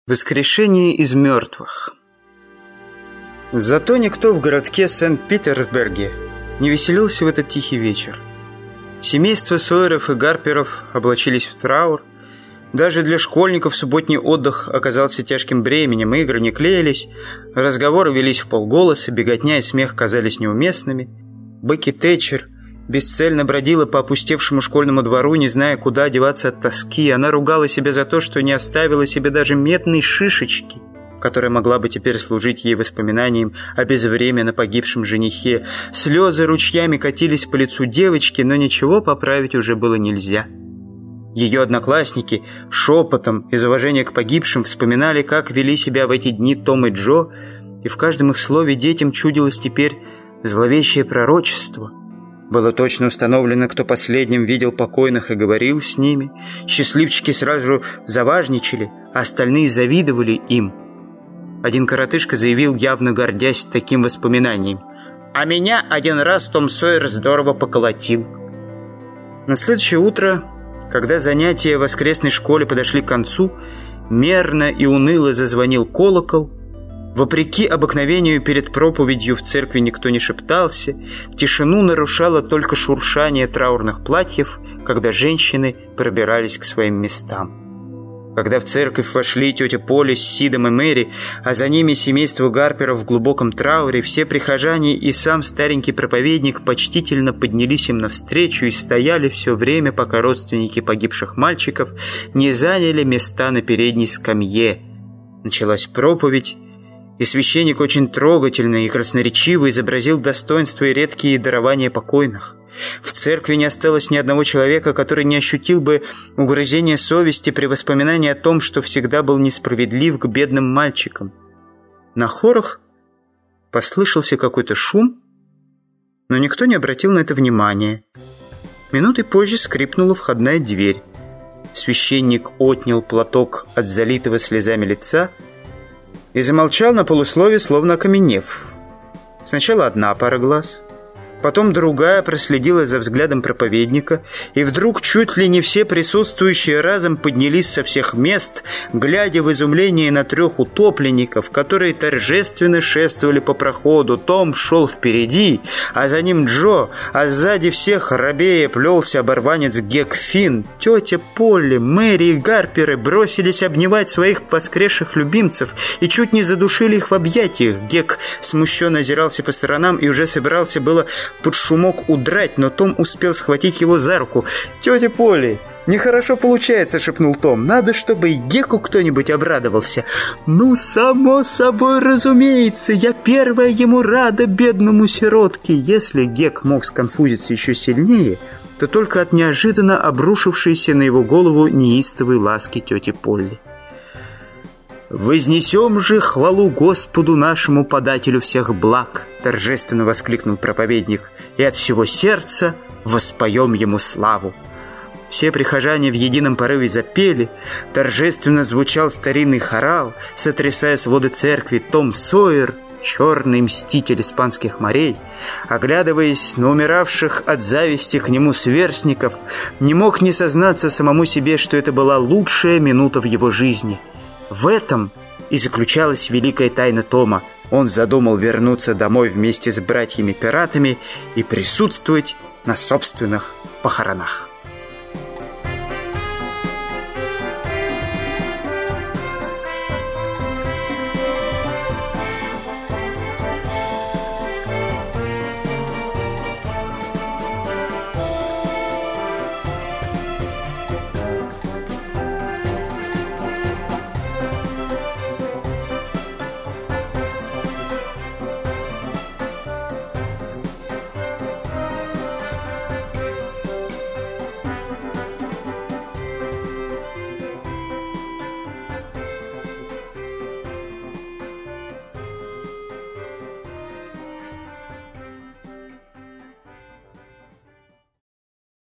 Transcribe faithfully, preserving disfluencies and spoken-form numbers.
Воскрешение из мертвых. Зато никто в городке Сент-Питерсберге не веселился в этот тихий вечер. Семейства Сойеров и Гарперов облачились в траур. Даже для школьников субботний отдых оказался тяжким бременем, игры не клеились, разговоры велись вполголоса, беготня и смех казались неуместными. Бекки Тэтчер бесцельно бродила по опустевшему школьному двору, не зная, куда одеваться от тоски. Она ругала себя за то, что не оставила себе даже медной шишечки, которая могла бы теперь служить ей воспоминанием о безвременно погибшем женихе. Слезы ручьями катились по лицу девочки, но ничего поправить уже было нельзя. Ее одноклассники шепотом из уважения к погибшим вспоминали, как вели себя в эти дни Том и Джо, и в каждом их слове детям чудилось теперь зловещее пророчество. Было точно установлено, кто последним видел покойных и говорил с ними. Счастливчики сразу заважничали, а остальные завидовали им. Один коротышка заявил, явно гордясь таким воспоминанием: «А меня один раз Том Сойер здорово поколотил». На следующее утро, когда занятия в воскресной школе подошли к концу, мерно и уныло зазвонил колокол. Вопреки обыкновению, перед проповедью в церкви никто не шептался. Тишину нарушало только шуршание траурных платьев, когда женщины пробирались к своим местам. Когда в церковь вошли тетя Поля с Сидом и Мэри, а за ними семейство Гарперов в глубоком трауре, все прихожане и сам старенький проповедник почтительно поднялись им навстречу и стояли все время, пока родственники погибших мальчиков не заняли места на передней скамье. Началась проповедь, и священник очень трогательно и красноречиво изобразил достоинства и редкие дарования покойных. В церкви не осталось ни одного человека, который не ощутил бы угрызения совести при воспоминании о том, что всегда был несправедлив к бедным мальчикам. На хорах послышался какой-то шум, но никто не обратил на это внимания. Минутой позже скрипнула входная дверь. Священник отнял платок от залитого слезами лица и замолчал на полуслове, словно окаменев. Сначала одна пара глаз, потом другая проследила за взглядом проповедника, и вдруг чуть ли не все присутствующие разом поднялись со всех мест, глядя в изумлении на трех утопленников, которые торжественно шествовали по проходу. Том шел впереди, а за ним Джо, а сзади всех рабея плелся оборванец Гек Финн. Тетя Полли, Мэри и Гарперы бросились обнимать своих воскресших любимцев и чуть не задушили их в объятиях. Гек смущенно озирался по сторонам и уже собирался было под шумок удрать, но Том успел схватить его за руку. «Тетя Полли, нехорошо получается», — шепнул Том. «Надо, чтобы и Геку кто-нибудь обрадовался». «Ну, само собой, разумеется, я первая ему рада, бедному сиротке». Если Гек мог сконфузиться еще сильнее, то только от неожиданно обрушившейся на его голову неистовой ласки тети Полли. «Вознесем же хвалу Господу нашему подателю всех благ», — торжественно воскликнул проповедник, «и от всего сердца воспоем ему славу». Все прихожане в едином порыве запели, торжественно звучал старинный хорал, сотрясая своды церкви. Том Сойер, черный мститель испанских морей, оглядываясь на умиравших от зависти к нему сверстников, не мог не сознаться самому себе, что это была лучшая минута в его жизни. В этом и заключалась великая тайна Тома. Он задумал вернуться домой вместе с братьями-пиратами и присутствовать на собственных похоронах.